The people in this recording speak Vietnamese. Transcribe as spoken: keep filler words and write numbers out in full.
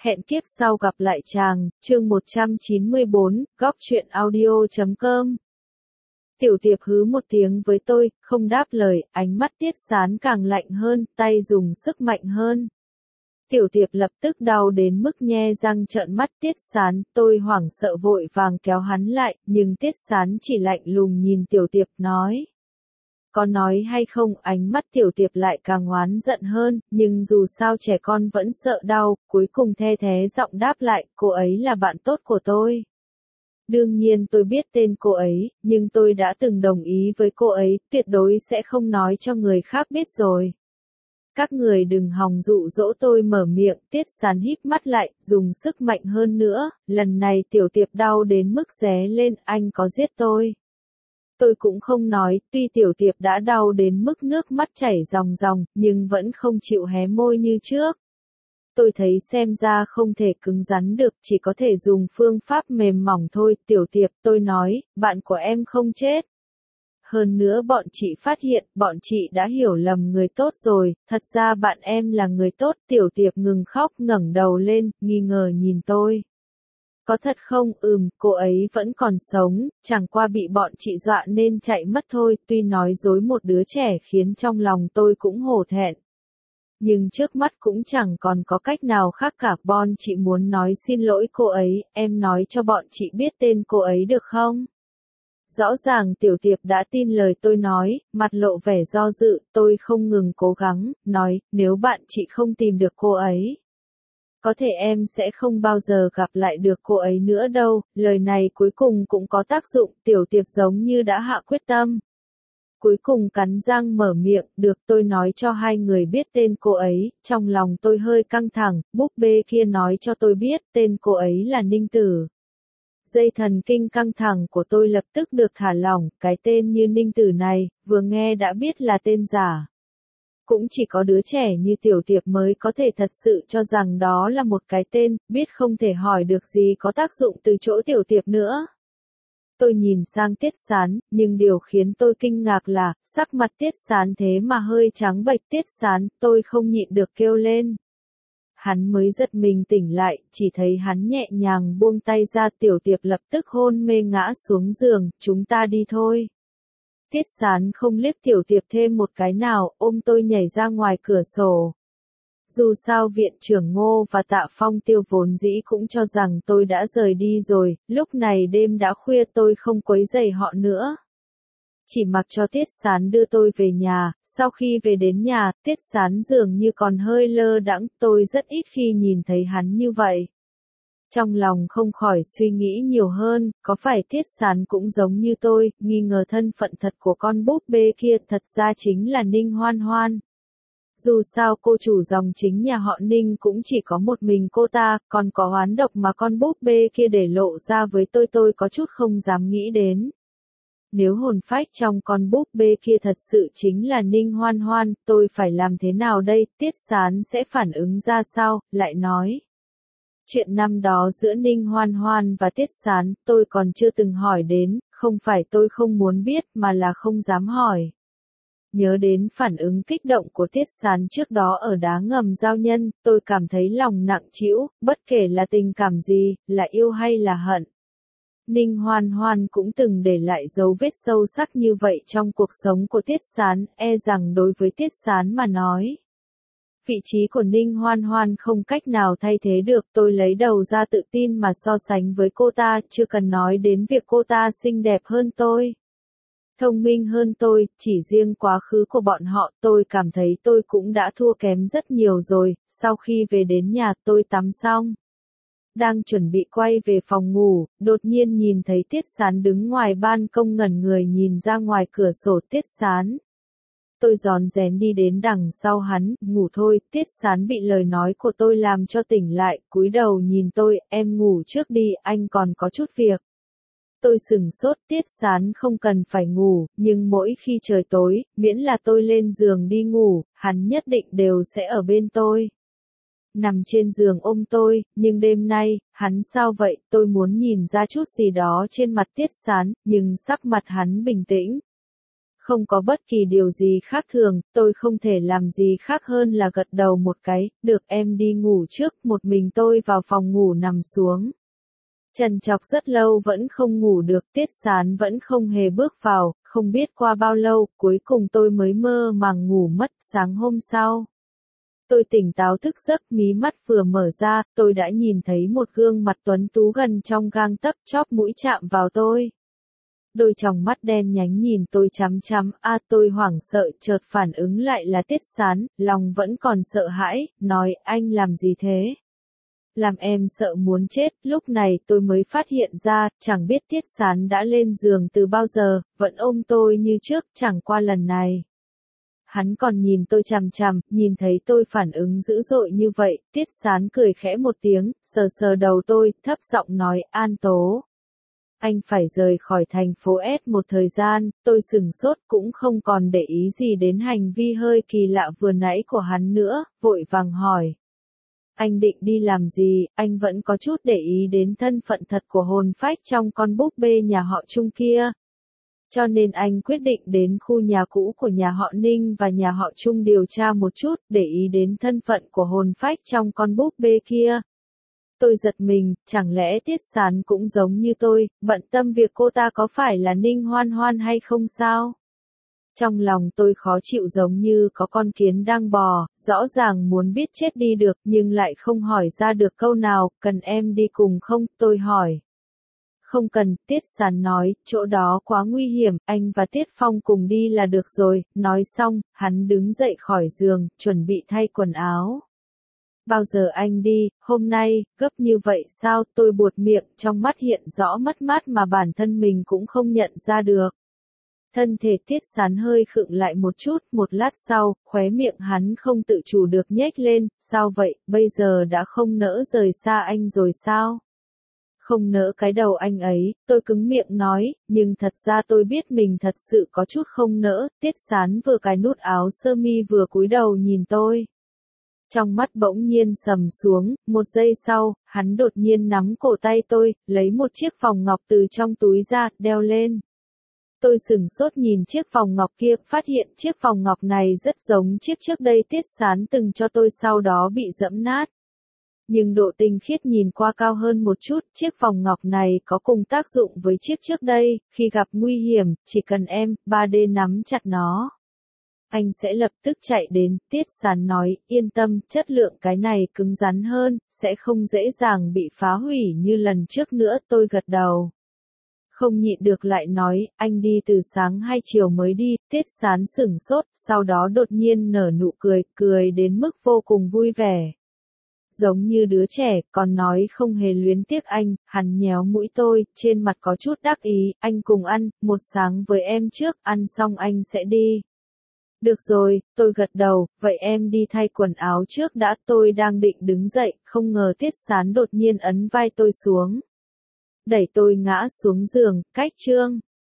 Hẹn kiếp sau gặp lại chàng, chương một trăm chín mươi bốn, góc truyện audio chấm com. Tiểu Tiệp hứ một tiếng với tôi, không đáp lời, ánh mắt Tiết Sán càng lạnh hơn, tay dùng sức mạnh hơn. Tiểu Tiệp lập tức đau đến mức nhe răng trợn mắt. Tiết Sán, tôi hoảng sợ vội vàng kéo hắn lại, nhưng Tiết Sán chỉ lạnh lùng nhìn Tiểu Tiệp nói. Có nói hay không, ánh mắt Tiểu Tiệp lại càng oán giận hơn, nhưng dù sao trẻ con vẫn sợ đau, cuối cùng the thé giọng đáp lại, cô ấy là bạn tốt của tôi. Đương nhiên tôi biết tên cô ấy, nhưng tôi đã từng đồng ý với cô ấy, tuyệt đối sẽ không nói cho người khác biết rồi. Các người đừng hòng dụ dỗ tôi mở miệng. Tiết Sán híp mắt lại, dùng sức mạnh hơn nữa, lần này Tiểu Tiệp đau đến mức ré lên, anh có giết tôi. Tôi cũng không nói, tuy Tiểu Tiệp đã đau đến mức nước mắt chảy ròng ròng, nhưng vẫn không chịu hé môi như trước. Tôi thấy xem ra không thể cứng rắn được, chỉ có thể dùng phương pháp mềm mỏng thôi. Tiểu Tiệp, tôi nói, bạn của em không chết. Hơn nữa bọn chị phát hiện, bọn chị đã hiểu lầm người tốt rồi, thật ra bạn em là người tốt. Tiểu Tiệp ngừng khóc, ngẩng đầu lên, nghi ngờ nhìn tôi. Có thật không? Ừm, cô ấy vẫn còn sống, chẳng qua bị bọn chị dọa nên chạy mất thôi. Tuy nói dối một đứa trẻ khiến trong lòng tôi cũng hổ thẹn. Nhưng trước mắt cũng chẳng còn có cách nào khác cả. Bon chị muốn nói xin lỗi cô ấy, em nói cho bọn chị biết tên cô ấy được không? Rõ ràng Tiểu Tiệp đã tin lời tôi nói, mặt lộ vẻ do dự. Tôi không ngừng cố gắng, nói, nếu bạn chị không tìm được cô ấy, có thể em sẽ không bao giờ gặp lại được cô ấy nữa đâu. Lời này cuối cùng cũng có tác dụng. Tiểu Tiệp giống như đã hạ quyết tâm. Cuối cùng cắn răng mở miệng, được, tôi nói cho hai người biết tên cô ấy. Trong lòng tôi hơi căng thẳng, búp bê kia nói cho tôi biết tên cô ấy là Ninh Tử. Dây thần kinh căng thẳng của tôi lập tức được thả lỏng. Cái tên như Ninh Tử này, vừa nghe đã biết là tên giả. Cũng chỉ có đứa trẻ như Tiểu Tiệp mới có thể thật sự cho rằng đó là một cái tên, biết không thể hỏi được gì có tác dụng từ chỗ Tiểu Tiệp nữa. Tôi nhìn sang Tiết Sán, nhưng điều khiến tôi kinh ngạc là, sắc mặt Tiết Sán thế mà hơi trắng bệch. Tiết Sán, tôi không nhịn được kêu lên. Hắn mới giật mình tỉnh lại, chỉ thấy hắn nhẹ nhàng buông tay ra. Tiểu Tiệp lập tức hôn mê ngã xuống giường, chúng ta đi thôi. Tiết Sán không liếc Tiểu Tiệp thêm một cái nào, ôm tôi nhảy ra ngoài cửa sổ. Dù sao viện trưởng Ngô và Tạ Phong Tiêu vốn dĩ cũng cho rằng tôi đã rời đi rồi, lúc này đêm đã khuya tôi không quấy rầy họ nữa. Chỉ mặc cho Tiết Sán đưa tôi về nhà. Sau khi về đến nhà, Tiết Sán dường như còn hơi lơ đãng, tôi rất ít khi nhìn thấy hắn như vậy. Trong lòng không khỏi suy nghĩ nhiều hơn, có phải Tiết Sán cũng giống như tôi, nghi ngờ thân phận thật của con búp bê kia thật ra chính là Ninh Hoan Hoan. Dù sao cô chủ dòng chính nhà họ Ninh cũng chỉ có một mình cô ta, còn có oán độc mà con búp bê kia để lộ ra với tôi tôi có chút không dám nghĩ đến. Nếu hồn phách trong con búp bê kia thật sự chính là Ninh Hoan Hoan, tôi phải làm thế nào đây? Tiết Sán sẽ phản ứng ra sao? Lại nói. Chuyện năm đó giữa Ninh Hoan Hoan và Tiết Sán, tôi còn chưa từng hỏi đến, không phải tôi không muốn biết mà là không dám hỏi. Nhớ đến phản ứng kích động của Tiết Sán trước đó ở đá ngầm giao nhân, tôi cảm thấy lòng nặng trĩu, bất kể là tình cảm gì, là yêu hay là hận. Ninh Hoan Hoan cũng từng để lại dấu vết sâu sắc như vậy trong cuộc sống của Tiết Sán, e rằng đối với Tiết Sán mà nói. Vị trí của Ninh Hoan Hoan không cách nào thay thế được. Tôi lấy đầu ra tự tin mà so sánh với cô ta, chưa cần nói đến việc cô ta xinh đẹp hơn tôi, thông minh hơn tôi, chỉ riêng quá khứ của bọn họ tôi cảm thấy tôi cũng đã thua kém rất nhiều rồi. Sau khi về đến nhà tôi tắm xong, đang chuẩn bị quay về phòng ngủ, đột nhiên nhìn thấy Tiết Sán đứng ngoài ban công ngẩn người nhìn ra ngoài cửa sổ. Tiết Sán. Tôi rón rén đi đến đằng sau hắn, ngủ thôi. Tiết Sán bị lời nói của tôi làm cho tỉnh lại, cúi đầu nhìn tôi, em ngủ trước đi, anh còn có chút việc. Tôi sửng sốt. Tiết Sán không cần phải ngủ, nhưng mỗi khi trời tối, miễn là tôi lên giường đi ngủ, hắn nhất định đều sẽ ở bên tôi. Nằm trên giường ôm tôi, nhưng đêm nay, hắn sao vậy? Tôi muốn nhìn ra chút gì đó trên mặt Tiết Sán, nhưng sắc mặt hắn bình tĩnh. Không có bất kỳ điều gì khác thường, tôi không thể làm gì khác hơn là gật đầu một cái, được em đi ngủ trước, một mình tôi vào phòng ngủ nằm xuống. Trằn trọc rất lâu vẫn không ngủ được, Tiết Sán vẫn không hề bước vào, không biết qua bao lâu, cuối cùng tôi mới mơ màng ngủ mất. Sáng hôm sau, tôi tỉnh táo thức giấc, mí mắt vừa mở ra, tôi đã nhìn thấy một gương mặt tuấn tú gần trong gang tấc, chóp mũi chạm vào tôi. Đôi tròng mắt đen nhánh nhìn tôi chằm chằm, a tôi hoảng sợ, chợt phản ứng lại là Tiết Sán, lòng vẫn còn sợ hãi, nói anh làm gì thế? Làm em sợ muốn chết, lúc này tôi mới phát hiện ra, chẳng biết Tiết Sán đã lên giường từ bao giờ, vẫn ôm tôi như trước, chẳng qua lần này. Hắn còn nhìn tôi chằm chằm, nhìn thấy tôi phản ứng dữ dội như vậy, Tiết Sán cười khẽ một tiếng, sờ sờ đầu tôi, thấp giọng nói, An Tố. Anh phải rời khỏi thành phố S một thời gian, tôi sửng sốt cũng không còn để ý gì đến hành vi hơi kỳ lạ vừa nãy của hắn nữa, vội vàng hỏi. Anh định đi làm gì, anh vẫn có chút để ý đến thân phận thật của hồn phách trong con búp bê nhà họ Trung kia. Cho nên anh quyết định đến khu nhà cũ của nhà họ Ninh và nhà họ Trung điều tra một chút, để ý đến thân phận của hồn phách trong con búp bê kia. Tôi giật mình, chẳng lẽ Tiết Sán cũng giống như tôi, bận tâm việc cô ta có phải là Ninh Hoan Hoan hay không sao? Trong lòng tôi khó chịu giống như có con kiến đang bò, rõ ràng muốn biết chết đi được nhưng lại không hỏi ra được câu nào, cần em đi cùng không, tôi hỏi. Không cần, Tiết Sán nói, chỗ đó quá nguy hiểm, anh và Tiết Phong cùng đi là được rồi, nói xong, hắn đứng dậy khỏi giường, chuẩn bị thay quần áo. Bao giờ anh đi, hôm nay, gấp như vậy sao, tôi buột miệng, trong mắt hiện rõ mất mát mà bản thân mình cũng không nhận ra được. Thân thể Tiết Sán hơi khựng lại một chút, một lát sau, khóe miệng hắn không tự chủ được nhếch lên, sao vậy, bây giờ đã không nỡ rời xa anh rồi sao? Không nỡ cái đầu anh ấy, tôi cứng miệng nói, nhưng thật ra tôi biết mình thật sự có chút không nỡ, Tiết Sán vừa cài nút áo sơ mi vừa cúi đầu nhìn tôi. Trong mắt bỗng nhiên sầm xuống, một giây sau, hắn đột nhiên nắm cổ tay tôi, lấy một chiếc vòng ngọc từ trong túi ra, đeo lên. Tôi sửng sốt nhìn chiếc vòng ngọc kia, phát hiện chiếc vòng ngọc này rất giống chiếc trước đây Tiết Sán từng cho tôi sau đó bị dẫm nát. Nhưng độ tinh khiết nhìn qua cao hơn một chút, chiếc vòng ngọc này có cùng tác dụng với chiếc trước đây, khi gặp nguy hiểm, chỉ cần em, ba D nắm chặt nó. Anh sẽ lập tức chạy đến, Tiết Sán nói, yên tâm, chất lượng cái này cứng rắn hơn, sẽ không dễ dàng bị phá hủy như lần trước nữa, tôi gật đầu. Không nhịn được lại nói, anh đi từ sáng hay chiều mới đi, Tiết Sán sửng sốt, sau đó đột nhiên nở nụ cười, cười đến mức vô cùng vui vẻ. Giống như đứa trẻ, còn nói không hề luyến tiếc anh, hắn nhéo mũi tôi, trên mặt có chút đắc ý, anh cùng ăn, một sáng với em trước, ăn xong anh sẽ đi. Được rồi, tôi gật đầu, vậy em đi thay quần áo trước đã, tôi đang định đứng dậy, không ngờ Tiết Sán đột nhiên ấn vai tôi xuống. Đẩy tôi ngã xuống giường, cách chương.